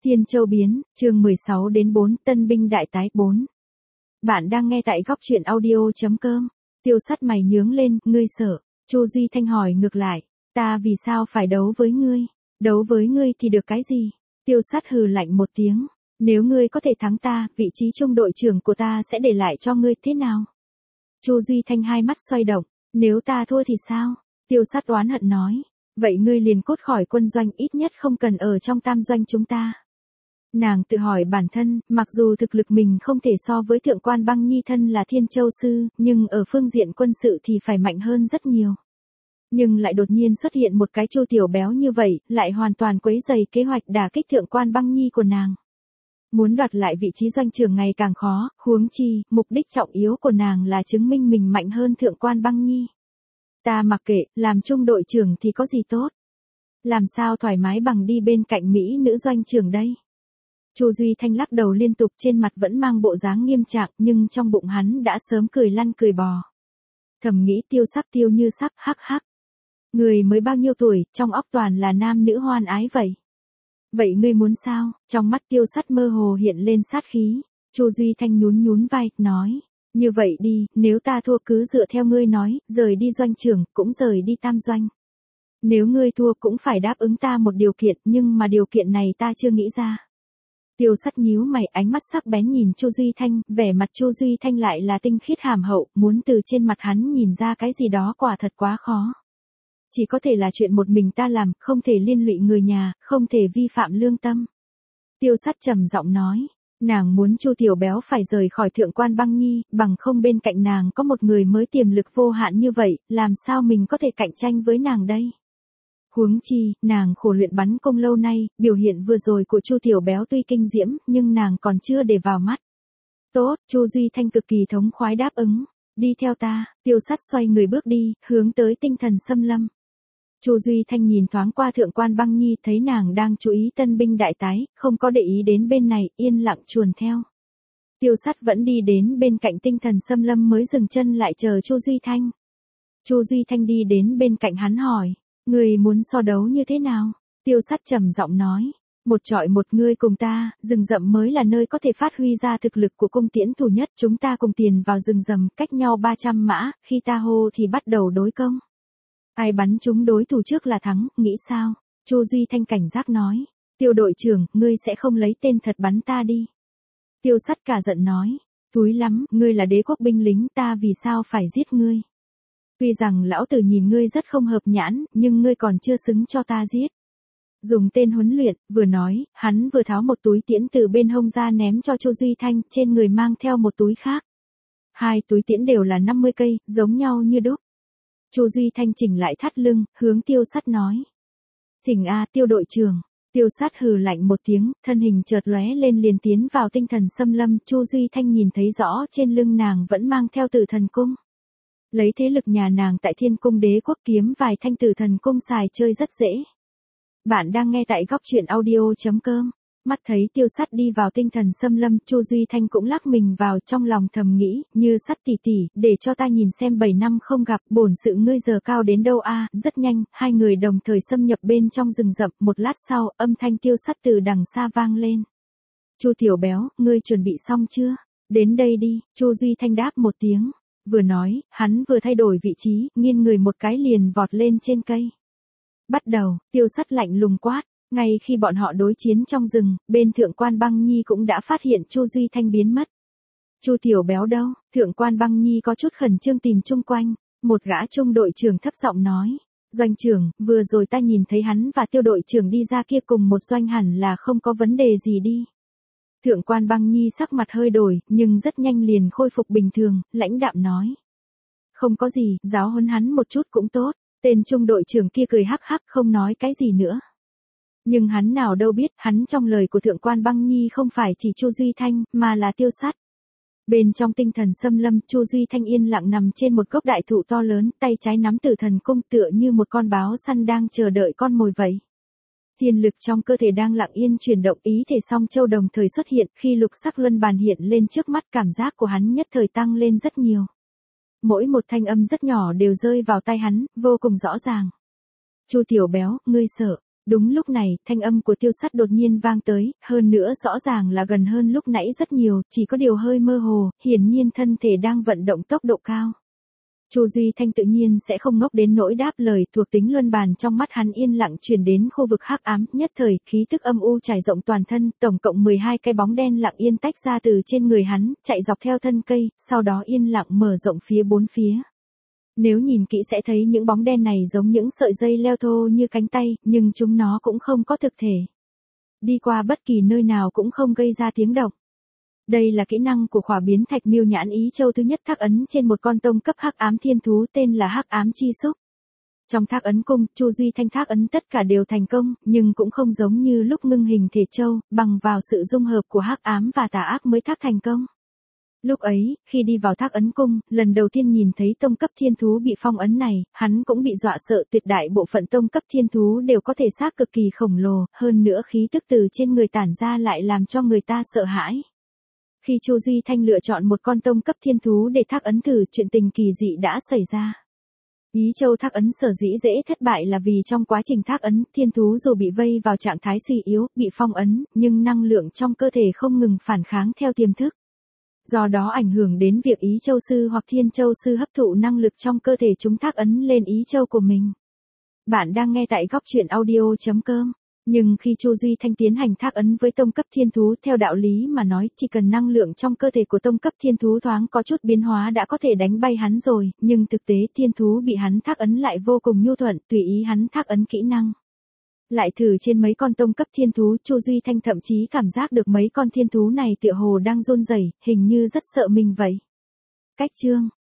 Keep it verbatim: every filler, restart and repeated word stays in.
Thiên Châu biến, chương mười sáu đến bốn, tân binh đại tái bốn. Bạn đang nghe tại góc truyện audio.com. Tiêu Sắt mày nhướng lên, ngươi sợ? Chu Duy Thanh hỏi ngược lại, ta vì sao phải đấu với ngươi? Đấu với ngươi thì được cái gì? Tiêu Sắt hừ lạnh một tiếng, nếu ngươi có thể thắng ta, vị trí trung đội trưởng của ta sẽ để lại cho ngươi thế nào? Chu Duy Thanh hai mắt xoay động, nếu ta thua thì sao? Tiêu Sắt oán hận nói, vậy ngươi liền cút khỏi quân doanh, ít nhất không cần ở trong tam doanh chúng ta. Nàng tự hỏi bản thân, mặc dù thực lực mình không thể so với thượng quan băng nhi thân là Thiên Châu sư, nhưng ở phương diện quân sự thì phải mạnh hơn rất nhiều. Nhưng lại đột nhiên xuất hiện một cái Chu Tiểu Béo như vậy, lại hoàn toàn quấy rầy kế hoạch đả kích thượng quan băng nhi của nàng. Muốn đoạt lại vị trí doanh trưởng ngày càng khó, huống chi, mục đích trọng yếu của nàng là chứng minh mình mạnh hơn thượng quan băng nhi. Ta mặc kệ, làm trung đội trưởng thì có gì tốt? Làm sao thoải mái bằng đi bên cạnh Mỹ nữ doanh trưởng đây? Chu Duy Thanh lắc đầu liên tục, trên mặt vẫn mang bộ dáng nghiêm trạng, nhưng trong bụng hắn đã sớm cười lăn cười bò. Thầm nghĩ Tiêu Sắc tiêu như sắc, hắc hắc. Người mới bao nhiêu tuổi, trong óc toàn là nam nữ hoan ái vậy. Vậy ngươi muốn sao? Trong mắt Tiêu Sắt mơ hồ hiện lên sát khí. Chu Duy Thanh nhún nhún vai, nói, như vậy đi, nếu ta thua cứ dựa theo ngươi nói, rời đi doanh trưởng, cũng rời đi tam doanh. Nếu ngươi thua cũng phải đáp ứng ta một điều kiện, nhưng mà điều kiện này ta chưa nghĩ ra. Tiêu Sắt nhíu mày, ánh mắt sắc bén nhìn Chu Duy Thanh, vẻ mặt Chu Duy Thanh lại là tinh khiết hàm hậu, muốn từ trên mặt hắn nhìn ra cái gì đó quả thật quá khó. Chỉ có thể là chuyện một mình ta làm, không thể liên lụy người nhà, không thể vi phạm lương tâm. Tiêu Sắt trầm giọng nói, nàng muốn Chu Tiểu Béo phải rời khỏi thượng quan băng nhi, bằng không bên cạnh nàng có một người mới tiềm lực vô hạn như vậy, làm sao mình có thể cạnh tranh với nàng đây? Huống chi, nàng khổ luyện bắn cung lâu nay, biểu hiện vừa rồi của Chu Tiểu Béo tuy kinh diễm, nhưng nàng còn chưa để vào mắt. Tốt, Chu Duy Thanh cực kỳ thống khoái đáp ứng, đi theo ta. Tiêu Sắt xoay người bước đi, hướng tới Tinh Thần Xâm Lâm. Chu Duy Thanh nhìn thoáng qua thượng quan băng nhi, thấy nàng đang chú ý tân binh đại tái, không có để ý đến bên này, yên lặng chuồn theo. Tiêu Sắt vẫn đi đến bên cạnh Tinh Thần Xâm Lâm mới dừng chân lại chờ Chu Duy Thanh. Chu Duy Thanh đi đến bên cạnh hắn hỏi, ngươi muốn so đấu như thế nào? Tiêu Sắt trầm giọng nói, một trọi một, ngươi cùng ta, rừng rậm mới là nơi có thể phát huy ra thực lực của cung tiễn thủ nhất, chúng ta cùng tiền vào rừng rậm, cách nhau ba trăm mã, khi ta hô thì bắt đầu đối công. Ai bắn trúng đối thủ trước là thắng, nghĩ sao? Chu Duy Thanh cảnh giác nói, Tiêu đội trưởng, ngươi sẽ không lấy tên thật bắn ta đi. Tiêu Sắt cả giận nói, túi lắm, ngươi là đế quốc binh lính, ta vì sao phải giết ngươi? Tuy rằng lão tử nhìn ngươi rất không hợp nhãn, nhưng ngươi còn chưa xứng cho ta giết. Dùng tên huấn luyện, vừa nói, hắn vừa tháo một túi tiễn từ bên hông ra ném cho Chu Duy Thanh, trên người mang theo một túi khác. Hai túi tiễn đều là năm mươi cây, giống nhau như đúc. Chu Duy Thanh chỉnh lại thắt lưng, hướng Tiêu Sắt nói. Thỉnh a, Tiêu đội trưởng. Tiêu Sắt hừ lạnh một tiếng, thân hình chợt lóe lên liền tiến vào Tinh Thần Xâm Lâm. Chu Duy Thanh nhìn thấy rõ trên lưng nàng vẫn mang theo Tử Thần cung. Lấy thế lực nhà nàng tại Thiên Cung Đế Quốc kiếm vài thanh Tử Thần cung xài chơi rất dễ. Bạn đang nghe tại góc truyện audio.com. Mắt thấy Tiêu Sắt đi vào Tinh Thần Xâm Lâm, Chu Duy Thanh cũng lắc mình vào, trong lòng thầm nghĩ, như Sắt tỷ tỷ, để cho ta nhìn xem bảy năm không gặp, bổn sự ngươi giờ cao đến đâu a? Rất nhanh, hai người đồng thời xâm nhập bên trong rừng rậm, một lát sau, âm thanh Tiêu Sắt từ đằng xa vang lên. Chu Tiểu Béo, ngươi chuẩn bị xong chưa? Đến đây đi. Chu Duy Thanh đáp một tiếng. Vừa nói, hắn vừa thay đổi vị trí, nghiêng người một cái liền vọt lên trên cây. Bắt đầu, Tiêu Sắt lạnh lùng quát. Ngay khi bọn họ đối chiến trong rừng, bên thượng quan băng nhi cũng đã phát hiện Chu Duy Thanh biến mất. Chu Tiểu Béo đâu? Thượng quan băng nhi có chút khẩn trương tìm chung quanh. Một gã trung đội trưởng thấp giọng nói, doanh trưởng, vừa rồi ta nhìn thấy hắn và Tiêu đội trưởng đi ra kia cùng một doanh, hẳn là không có vấn đề gì đi. Thượng quan băng nhi sắc mặt hơi đổi, nhưng rất nhanh liền khôi phục bình thường, lãnh đạm nói. Không có gì, giáo huấn hắn một chút cũng tốt. Tên trung đội trưởng kia cười hắc hắc không nói cái gì nữa. Nhưng hắn nào đâu biết, hắn trong lời của thượng quan băng nhi không phải chỉ Chu Duy Thanh, mà là Tiêu Sắt. Bên trong Tinh Thần Xâm Lâm, Chu Duy Thanh yên lặng nằm trên một gốc đại thụ to lớn, tay trái nắm Tử Thần cung tựa như một con báo săn đang chờ đợi con mồi vậy. Thiên lực trong cơ thể đang lặng yên chuyển động, ý thể song châu đồng thời xuất hiện, khi lục sắc luân bàn hiện lên trước mắt, cảm giác của hắn nhất thời tăng lên rất nhiều. Mỗi một thanh âm rất nhỏ đều rơi vào tai hắn, vô cùng rõ ràng. Chu Tiểu Béo, ngươi sợ? Đúng lúc này, thanh âm của Tiêu Sắt đột nhiên vang tới, hơn nữa rõ ràng là gần hơn lúc nãy rất nhiều, chỉ có điều hơi mơ hồ, hiển nhiên thân thể đang vận động tốc độ cao. Chu Duy Thanh tự nhiên sẽ không ngốc đến nỗi đáp lời, thuộc tính luân bàn trong mắt hắn yên lặng chuyển đến khu vực hắc ám, nhất thời khí tức âm u trải rộng toàn thân, tổng cộng mười hai cái bóng đen lặng yên tách ra từ trên người hắn, chạy dọc theo thân cây, sau đó yên lặng mở rộng phía bốn phía. Nếu nhìn kỹ sẽ thấy những bóng đen này giống những sợi dây leo thô như cánh tay, nhưng chúng nó cũng không có thực thể. Đi qua bất kỳ nơi nào cũng không gây ra tiếng động. Đây là kỹ năng của khỏa biến thạch miêu nhãn ý châu thứ nhất thác ấn trên một con tông cấp hắc ám thiên thú tên là hắc ám chi xúc. Trong thác ấn cung, Chu Duy Thanh thác ấn tất cả đều thành công, nhưng cũng không giống như lúc ngưng hình thể châu, bằng vào sự dung hợp của hắc ám và tà ác mới thác thành công. Lúc ấy, khi đi vào thác ấn cung, lần đầu tiên nhìn thấy tông cấp thiên thú bị phong ấn này, hắn cũng bị dọa sợ, tuyệt đại bộ phận tông cấp thiên thú đều có thể xác cực kỳ khổng lồ, hơn nữa khí tức từ trên người tản ra lại làm cho người ta sợ hãi. Khi Chu Duy Thanh lựa chọn một con tông cấp thiên thú để thác ấn thử, chuyện tình kỳ dị đã xảy ra. Ý châu thác ấn sở dĩ dễ thất bại là vì trong quá trình thác ấn, thiên thú dù bị vây vào trạng thái suy yếu, bị phong ấn, nhưng năng lượng trong cơ thể không ngừng phản kháng theo tiềm thức. Do đó ảnh hưởng đến việc ý châu sư hoặc thiên châu sư hấp thụ năng lực trong cơ thể chúng thác ấn lên ý châu của mình. Bạn đang nghe tại góc truyện audio chấm com. Nhưng khi Chu Duy Thanh tiến hành thác ấn với tông cấp thiên thú, theo đạo lý mà nói, chỉ cần năng lượng trong cơ thể của tông cấp thiên thú thoáng có chút biến hóa đã có thể đánh bay hắn rồi, nhưng thực tế thiên thú bị hắn thác ấn lại vô cùng nhu thuận, tùy ý hắn thác ấn kỹ năng. Lại thử trên mấy con tông cấp thiên thú, Chu Duy Thanh thậm chí cảm giác được mấy con thiên thú này tựa hồ đang run rẩy, hình như rất sợ mình vậy. Cách chương